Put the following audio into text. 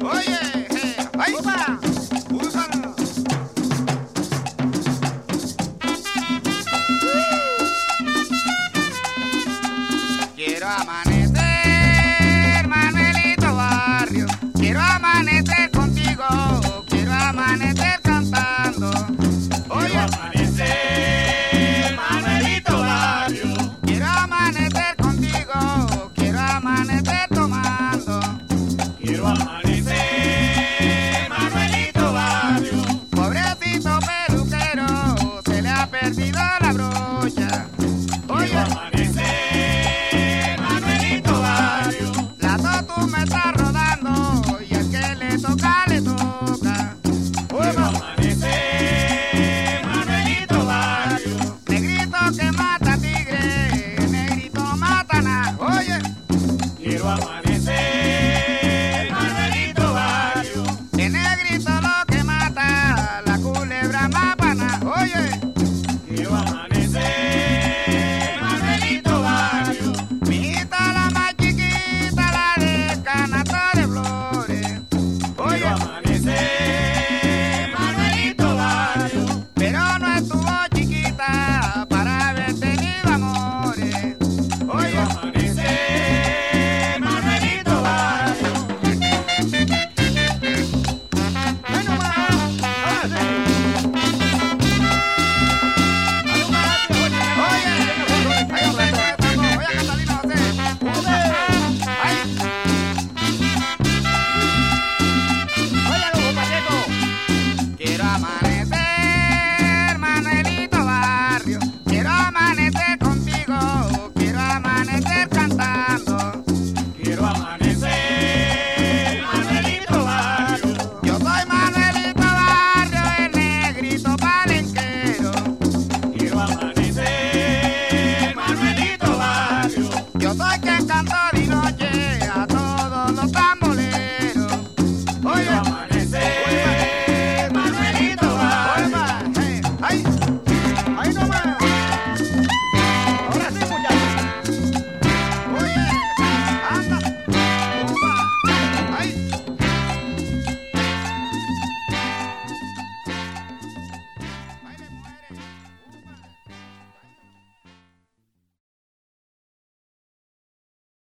Oye, ay, ¡Upa! úsala. Quiero amanecer, Manuelito Barrio. Quiero amanecer contigo. Quiero amanecer cantando. Oye, Amanecer, Manuelito Barrio. quiero amanecer contigo. Quiero amanecer tomando. Quiero amanecer, Manuelito Barrio. Pobrecito peluquero, se le ha perdido la brocha. Oye, Quiero amanecer, Manuelito Barrio. la tú me estás